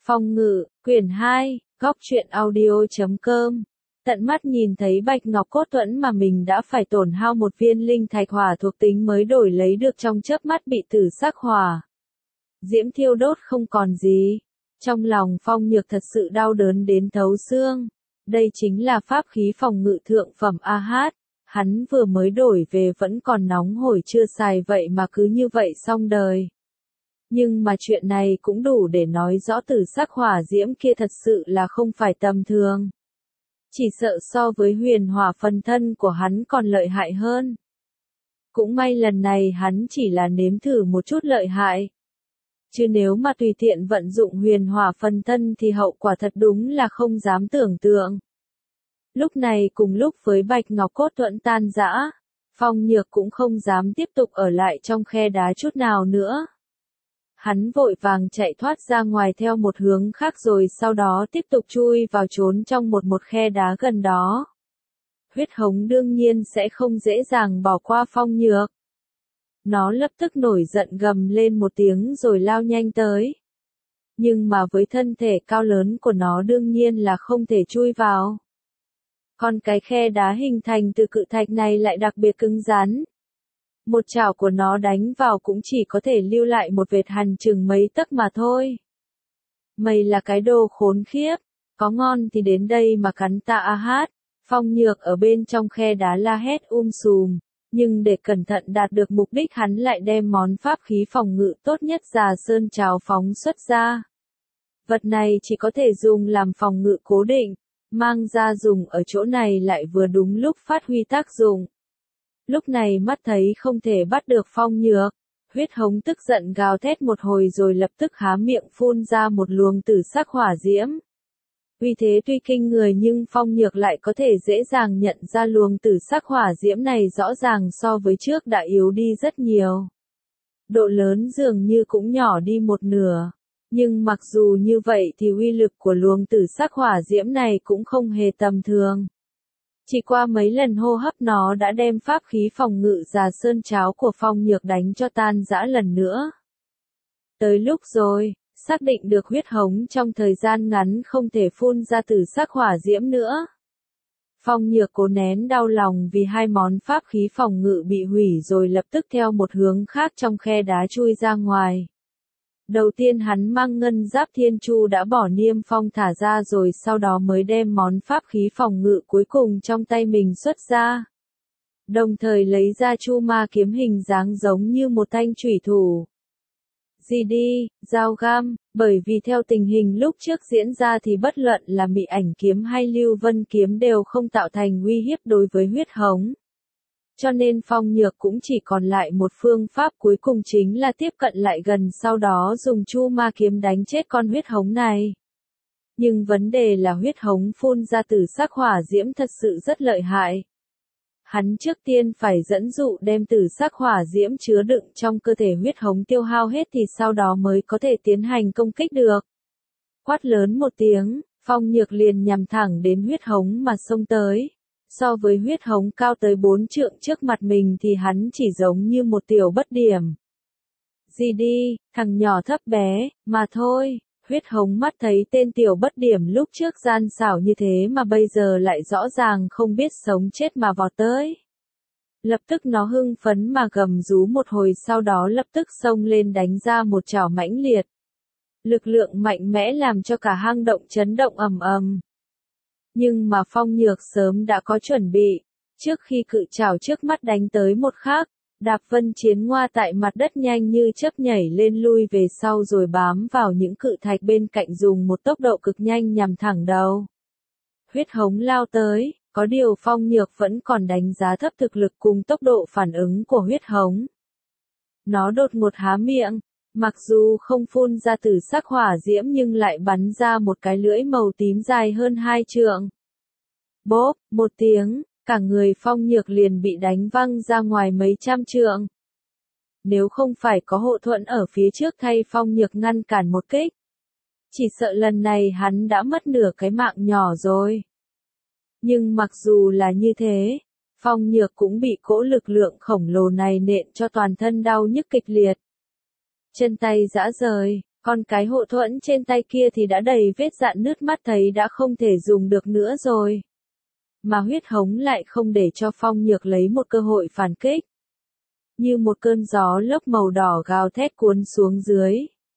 Phong Ngự, quyển 2, góc truyện audio.com. Tận mắt nhìn thấy bạch ngọc cốt thuẫn mà mình đã phải tổn hao một viên linh thạch hỏa thuộc tính mới đổi lấy được trong chớp mắt bị tử sắc hỏa diễm thiêu đốt không còn gì. Trong lòng Phong Nhược thật sự đau đớn đến thấu xương. Đây chính là pháp khí phòng ngự thượng phẩm AH. Hắn vừa mới đổi về vẫn còn nóng hổi chưa xài vậy mà cứ như vậy xong đời. Nhưng mà chuyện này cũng đủ để nói rõ tử sắc hỏa diễm kia thật sự là không phải tầm thường. Chỉ sợ so với huyền hỏa phân thân của hắn còn lợi hại hơn. Cũng may lần này hắn chỉ là nếm thử một chút lợi hại. Chứ nếu mà tùy tiện vận dụng huyền hỏa phân thân thì hậu quả thật đúng là không dám tưởng tượng. Lúc này cùng lúc với bạch ngọc cốt thuẫn tan rã, Phong Nhược cũng không dám tiếp tục ở lại trong khe đá chút nào nữa. Hắn vội vàng chạy thoát ra ngoài theo một hướng khác rồi sau đó tiếp tục chui vào trốn trong một khe đá gần đó. Huyết hống đương nhiên sẽ không dễ dàng bỏ qua Phong Nhược. Nó lập tức nổi giận gầm lên một tiếng rồi lao nhanh tới. Nhưng mà với thân thể cao lớn của nó đương nhiên là không thể chui vào. Còn cái khe đá hình thành từ cự thạch này lại đặc biệt cứng rắn. Một chảo của nó đánh vào cũng chỉ có thể lưu lại một vệt hằn chừng mấy tấc mà thôi. Mày là cái đồ khốn khiếp, có ngon thì đến đây mà cắn ta AH. Phong Nhược ở bên trong khe đá la hét sùm, nhưng để cẩn thận đạt được mục đích hắn lại đem món pháp khí phòng ngự tốt nhất Già Sơn Trào phóng xuất ra. Vật này chỉ có thể dùng làm phòng ngự cố định, mang ra dùng ở chỗ này lại vừa đúng lúc phát huy tác dụng. Lúc này mắt thấy không thể bắt được Phong Nhược, huyết hống tức giận gào thét một hồi rồi lập tức há miệng phun ra một luồng tử sắc hỏa diễm. Uy thế tuy kinh người nhưng Phong Nhược lại có thể dễ dàng nhận ra luồng tử sắc hỏa diễm này rõ ràng so với trước đã yếu đi rất nhiều. Độ lớn dường như cũng nhỏ đi một nửa. Nhưng mặc dù như vậy thì uy lực của luồng tử sắc hỏa diễm này cũng không hề tầm thường. Chỉ qua mấy lần hô hấp nó đã đem pháp khí phòng ngự Già Sơn Tráo của Phong Nhược đánh cho tan rã lần nữa. Tới lúc rồi, xác định được huyết hống trong thời gian ngắn không thể phun ra tử sắc hỏa diễm nữa. Phong Nhược cố nén đau lòng vì hai món pháp khí phòng ngự bị hủy rồi lập tức theo một hướng khác trong khe đá chui ra ngoài. Đầu tiên hắn mang ngân giáp thiên chu đã bỏ niêm phong thả ra rồi sau đó mới đem món pháp khí phòng ngự cuối cùng trong tay mình xuất ra. Đồng thời lấy ra chu ma kiếm hình dáng giống như một thanh chủy thủ. Gì đi, dao găm, bởi vì theo tình hình lúc trước diễn ra thì bất luận là Mị Ảnh kiếm hay Lưu Vân kiếm đều không tạo thành uy hiếp đối với huyết hống. Cho nên Phong Nhược cũng chỉ còn lại một phương pháp cuối cùng chính là tiếp cận lại gần sau đó dùng chu ma kiếm đánh chết con huyết hống này. Nhưng vấn đề là huyết hống phun ra tử sắc hỏa diễm thật sự rất lợi hại. Hắn trước tiên phải dẫn dụ đem tử sắc hỏa diễm chứa đựng trong cơ thể huyết hống tiêu hao hết thì sau đó mới có thể tiến hành công kích được. Quát lớn một tiếng, Phong Nhược liền nhằm thẳng đến huyết hống mà xông tới. So với huyết hống cao tới 4 trượng trước mặt mình thì hắn chỉ giống như một tiểu bất điểm. Gì đi, thằng nhỏ thấp bé, mà thôi. Huyết hống mắt thấy tên tiểu bất điểm lúc trước gian xảo như thế mà bây giờ lại rõ ràng không biết sống chết mà vọt tới. Lập tức nó hưng phấn mà gầm rú một hồi sau đó lập tức xông lên đánh ra một chảo mãnh liệt. Lực lượng mạnh mẽ làm cho cả hang động chấn động ầm ầm. Nhưng mà Phong Nhược sớm đã có chuẩn bị, trước khi cự chảo trước mắt đánh tới một khắc, đạp vân chiến ngoa tại mặt đất nhanh như chớp nhảy lên lui về sau rồi bám vào những cự thạch bên cạnh dùng một tốc độ cực nhanh nhằm thẳng đầu. Huyết hống lao tới, có điều Phong Nhược vẫn còn đánh giá thấp thực lực cùng tốc độ phản ứng của huyết hống. Nó đột ngột há miệng. Mặc dù không phun ra tử sắc hỏa diễm nhưng lại bắn ra một cái lưỡi màu tím dài hơn 2 trượng. Bốp, một tiếng, cả người Phong Nhược liền bị đánh văng ra ngoài mấy trăm trượng. Nếu không phải có hộ thuẫn ở phía trước thay Phong Nhược ngăn cản một kích, chỉ sợ lần này hắn đã mất nửa cái mạng nhỏ rồi. Nhưng mặc dù là như thế, Phong Nhược cũng bị cỗ lực lượng khổng lồ này nện cho toàn thân đau nhức kịch liệt. Chân tay rã rời, Còn cái hộ thuẫn trên tay kia thì đã đầy vết dạn nứt mắt thấy đã không thể dùng được nữa rồi. Mà huyết hống lại không để cho Phong Nhược lấy một cơ hội phản kích. Như một cơn gió lốc màu đỏ gào thét cuốn xuống dưới.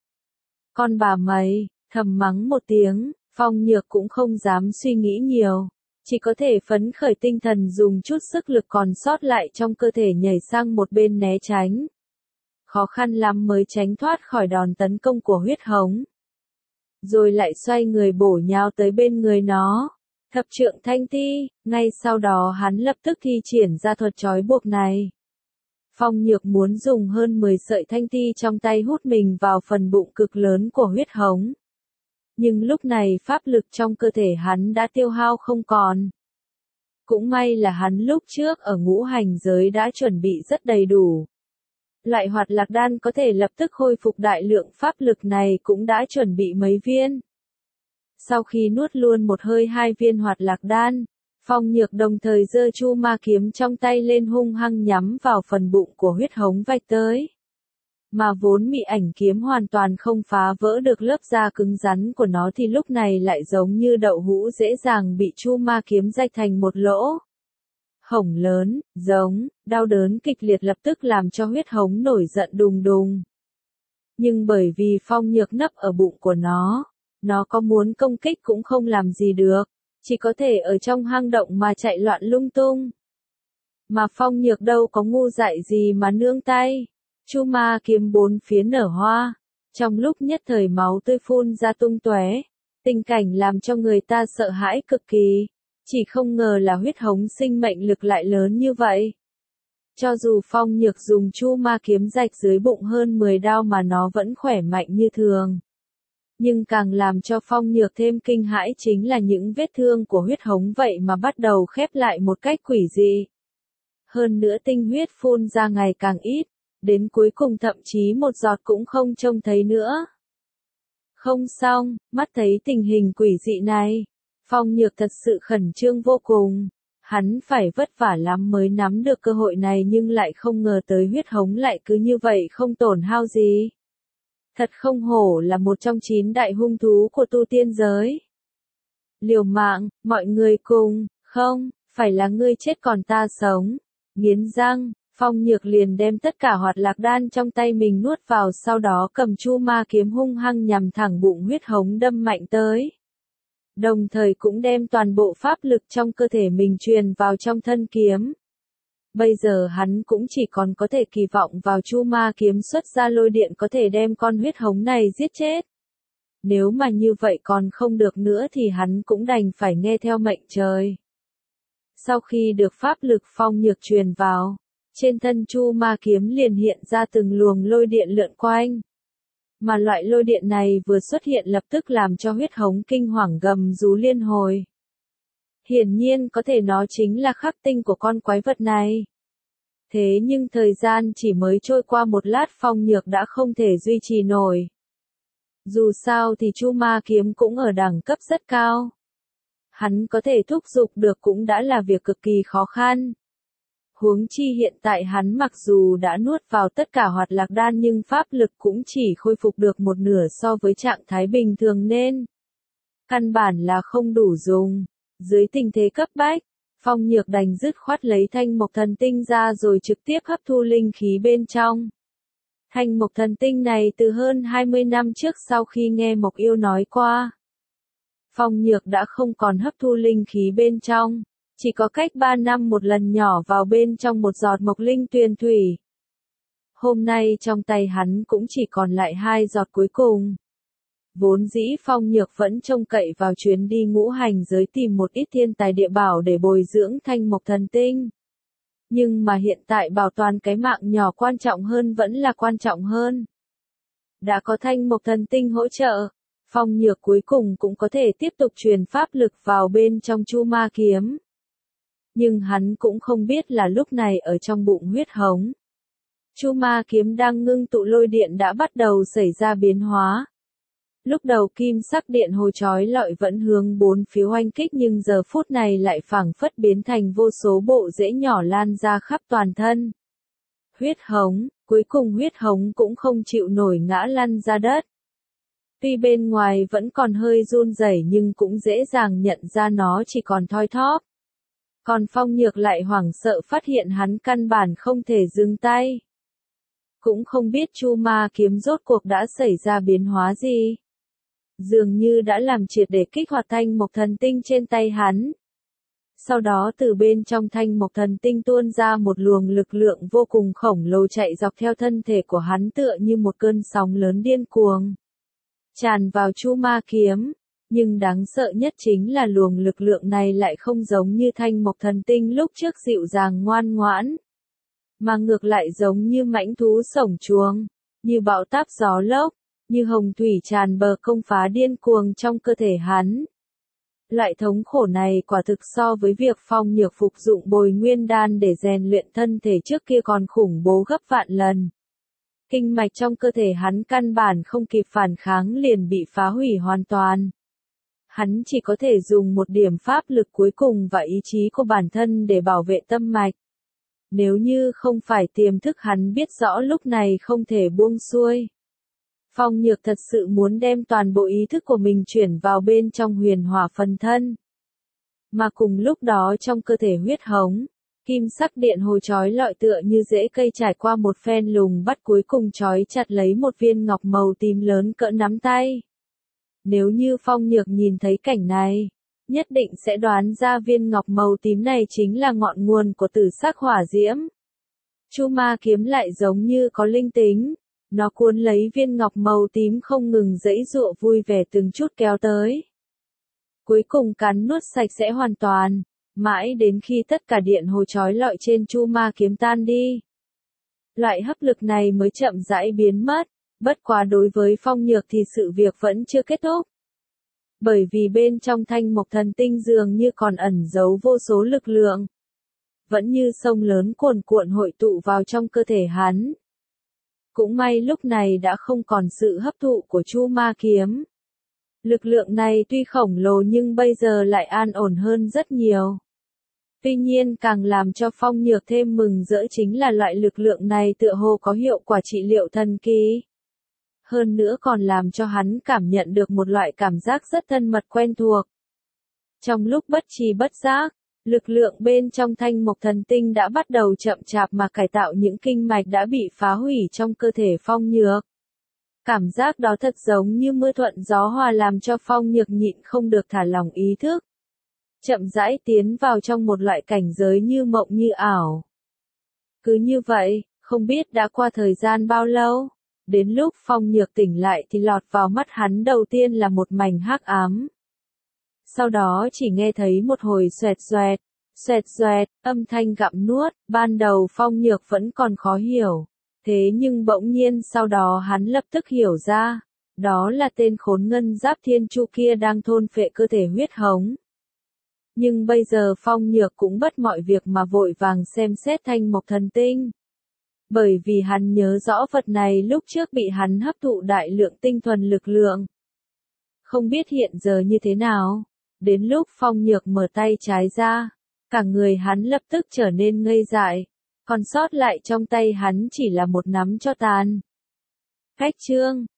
Con bà mày, thầm mắng một tiếng, Phong Nhược cũng không dám suy nghĩ nhiều. Chỉ có thể phấn khởi tinh thần dùng chút sức lực còn sót lại trong cơ thể nhảy sang một bên né tránh. Khó khăn lắm mới tránh thoát khỏi đòn tấn công của huyết hống. Rồi lại xoay người bổ nhào tới bên người nó. Thập trượng thanh ti, ngay sau đó hắn lập tức thi triển ra thuật trói buộc này. Phong Nhược muốn dùng hơn 10 sợi thanh ti trong tay hút mình vào phần bụng cực lớn của huyết hống. Nhưng lúc này pháp lực trong cơ thể hắn đã tiêu hao không còn. Cũng may là hắn lúc trước ở ngũ hành giới đã chuẩn bị rất đầy đủ. Loại hoạt lạc đan có thể lập tức khôi phục đại lượng pháp lực này cũng đã chuẩn bị mấy viên. Sau khi nuốt luôn một hơi 2 viên hoạt lạc đan, Phong Nhược đồng thời giơ chu ma kiếm trong tay lên hung hăng nhắm vào phần bụng của huyết hống vạch tới. Mà vốn mị ảnh kiếm hoàn toàn không phá vỡ được lớp da cứng rắn của nó thì lúc này lại giống như đậu hũ dễ dàng bị chu ma kiếm rạch thành một lỗ. Hổng lớn, giống, đau đớn kịch liệt lập tức làm cho huyết hống nổi giận đùng đùng. Nhưng bởi vì Phong Nhược nấp ở bụng của nó có muốn công kích cũng không làm gì được, chỉ có thể ở trong hang động mà chạy loạn lung tung. Mà Phong Nhược đâu có ngu dại gì mà nương tay. Chu ma kiếm bốn phía nở hoa, trong lúc nhất thời máu tươi phun ra tung tóe, tình cảnh làm cho người ta sợ hãi cực kỳ, chỉ không ngờ là huyết hống sinh mệnh lực lại lớn như vậy. Cho dù Phong Nhược dùng chu ma kiếm rạch dưới bụng hơn 10 đao mà nó vẫn khỏe mạnh như thường. Nhưng càng làm cho Phong Nhược thêm kinh hãi chính là những vết thương của huyết hống vậy mà bắt đầu khép lại một cách quỷ dị. Hơn nữa tinh huyết phun ra ngày càng ít. Đến cuối cùng thậm chí một giọt cũng không trông thấy nữa. Không xong, mắt thấy tình hình quỷ dị này, Phong Nhược thật sự khẩn trương vô cùng. Hắn phải vất vả lắm mới nắm được cơ hội này nhưng lại không ngờ tới huyết hống lại cứ như vậy không tổn hao gì. Thật không hổ là một trong 9 đại hung thú của tu tiên giới. Liều mạng, mọi người cùng, không, phải là ngươi chết còn ta sống. Nghiến răng. Phong Nhược liền đem tất cả hoạt lạc đan trong tay mình nuốt vào sau đó cầm chu ma kiếm hung hăng nhằm thẳng bụng huyết hống đâm mạnh tới. Đồng thời cũng đem toàn bộ pháp lực trong cơ thể mình truyền vào trong thân kiếm. Bây giờ hắn cũng chỉ còn có thể kỳ vọng vào chu ma kiếm xuất ra lôi điện có thể đem con huyết hống này giết chết. Nếu mà như vậy còn không được nữa thì hắn cũng đành phải nghe theo mệnh trời. Sau khi được pháp lực Phong Nhược truyền vào, trên thân chu ma kiếm liền hiện ra từng luồng lôi điện lượn quanh. Mà loại lôi điện này vừa xuất hiện lập tức làm cho huyết hống kinh hoàng gầm rú liên hồi. Hiển nhiên có thể nó chính là khắc tinh của con quái vật này. Thế nhưng thời gian chỉ mới trôi qua một lát Phong Nhược đã không thể duy trì nổi. Dù sao thì chu ma kiếm cũng ở đẳng cấp rất cao. Hắn có thể thúc giục được cũng đã là việc cực kỳ khó khăn. Huống chi hiện tại hắn mặc dù đã nuốt vào tất cả hoạt lạc đan nhưng pháp lực cũng chỉ khôi phục được một nửa so với trạng thái bình thường nên căn bản là không đủ dùng. Dưới tình thế cấp bách, Phong Nhược đành dứt khoát lấy thanh mộc thần tinh ra rồi trực tiếp hấp thu linh khí bên trong. Thanh mộc thần tinh này từ hơn 20 năm trước sau khi nghe Mộc Yêu nói qua, Phong Nhược đã không còn hấp thu linh khí bên trong. Chỉ có cách 3 năm một lần nhỏ vào bên trong một giọt mộc linh tuyền thủy. Hôm nay trong tay hắn cũng chỉ còn lại 2 giọt cuối cùng. Vốn dĩ Phong Nhược vẫn trông cậy vào chuyến đi ngũ hành giới tìm một ít thiên tài địa bảo để bồi dưỡng thanh mộc thần tinh. Nhưng mà hiện tại bảo toàn cái mạng nhỏ quan trọng hơn vẫn là quan trọng hơn. Đã có thanh mộc thần tinh hỗ trợ, Phong Nhược cuối cùng cũng có thể tiếp tục truyền pháp lực vào bên trong chu ma kiếm. Nhưng hắn cũng không biết là lúc này ở trong bụng huyết hống, chu ma kiếm đang ngưng tụ lôi điện đã bắt đầu xảy ra biến hóa. Lúc đầu kim sắc điện hồ chói lọi vẫn hướng bốn phía oanh kích nhưng giờ phút này lại phảng phất biến thành vô số bộ rễ nhỏ lan ra khắp toàn thân. Huyết hống, cuối cùng huyết hống cũng không chịu nổi ngã lăn ra đất. Tuy bên ngoài vẫn còn hơi run rẩy nhưng cũng dễ dàng nhận ra nó chỉ còn thoi thóp. Còn Phong Nhược lại hoảng sợ phát hiện hắn căn bản không thể dừng tay. Cũng không biết Chu Ma kiếm rốt cuộc đã xảy ra biến hóa gì. Dường như đã làm triệt để kích hoạt thanh mộc thần tinh trên tay hắn. Sau đó từ bên trong thanh mộc thần tinh tuôn ra một luồng lực lượng vô cùng khổng lồ chạy dọc theo thân thể của hắn tựa như một cơn sóng lớn điên cuồng. Tràn vào Chu Ma kiếm. Nhưng đáng sợ nhất chính là luồng lực lượng này lại không giống như thanh mộc thần tinh lúc trước dịu dàng ngoan ngoãn. Mà ngược lại giống như mãnh thú sổng chuồng, như bão táp gió lốc, như hồng thủy tràn bờ công phá điên cuồng trong cơ thể hắn. Loại thống khổ này quả thực so với việc Phong Nhược phục dụng bồi nguyên đan để rèn luyện thân thể trước kia còn khủng bố gấp vạn lần. Kinh mạch trong cơ thể hắn căn bản không kịp phản kháng liền bị phá hủy hoàn toàn. Hắn chỉ có thể dùng một điểm pháp lực cuối cùng và ý chí của bản thân để bảo vệ tâm mạch. Nếu như không phải tiềm thức hắn biết rõ lúc này không thể buông xuôi. Phong Nhược thật sự muốn đem toàn bộ ý thức của mình chuyển vào bên trong huyền hỏa phần thân. Mà cùng lúc đó trong cơ thể huyết hống, kim sắc điện hồ chói lọi tựa như rễ cây trải qua một phen lùng bắt cuối cùng chói chặt lấy một viên ngọc màu tím lớn cỡ nắm tay. Nếu như Phong Nhược nhìn thấy cảnh này, nhất định sẽ đoán ra viên ngọc màu tím này chính là ngọn nguồn của tử sắc hỏa diễm. Chu Ma kiếm lại giống như có linh tính, nó cuốn lấy viên ngọc màu tím không ngừng giãy giụa vui vẻ từng chút kéo tới. Cuối cùng cắn nuốt sạch sẽ hoàn toàn, mãi đến khi tất cả điện hồ chói lọi trên Chu Ma kiếm tan đi. Loại hấp lực này mới chậm rãi biến mất, bất quá đối với Phong Nhược thì sự việc vẫn chưa kết thúc. Bởi vì bên trong thanh mộc thần tinh dường như còn ẩn giấu vô số lực lượng. Vẫn như sông lớn cuồn cuộn hội tụ vào trong cơ thể hắn. Cũng may lúc này đã không còn sự hấp thụ của Chu Ma kiếm. Lực lượng này tuy khổng lồ nhưng bây giờ lại an ổn hơn rất nhiều. Tuy nhiên càng làm cho Phong Nhược thêm mừng rỡ chính là loại lực lượng này tựa hồ có hiệu quả trị liệu thần kỳ. Hơn nữa còn làm cho hắn cảm nhận được một loại cảm giác rất thân mật quen thuộc. Trong lúc bất tri bất giác, lực lượng bên trong thanh mộc thần tinh đã bắt đầu chậm chạp mà cải tạo những kinh mạch đã bị phá hủy trong cơ thể Phong Nhược. Cảm giác đó thật giống như mưa thuận gió hòa làm cho Phong Nhược nhịn không được thả lỏng ý thức. Chậm rãi tiến vào trong một loại cảnh giới như mộng như ảo. Cứ như vậy, không biết đã qua thời gian bao lâu, đến lúc Phong Nhược tỉnh lại thì lọt vào mắt hắn đầu tiên là một mảnh hắc ám. Sau đó chỉ nghe thấy một hồi xoẹt xoẹt, âm thanh gặm nuốt, ban đầu Phong Nhược vẫn còn khó hiểu. Thế nhưng bỗng nhiên sau đó hắn lập tức hiểu ra, đó là tên khốn ngân giáp thiên chu kia đang thôn phệ cơ thể huyết hống. Nhưng bây giờ Phong Nhược cũng bất mọi việc mà vội vàng xem xét thanh mộc thần tinh. Bởi vì hắn nhớ rõ vật này lúc trước bị hắn hấp thụ đại lượng tinh thuần lực lượng. Không biết hiện giờ như thế nào, đến lúc Phong Nhược mở tay trái ra, cả người hắn lập tức trở nên ngây dại, còn sót lại trong tay hắn chỉ là một nắm tro tàn. Khách chương